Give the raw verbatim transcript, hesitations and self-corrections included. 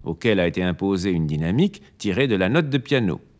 auquel a été imposée une dynamique tirée de la note de piano.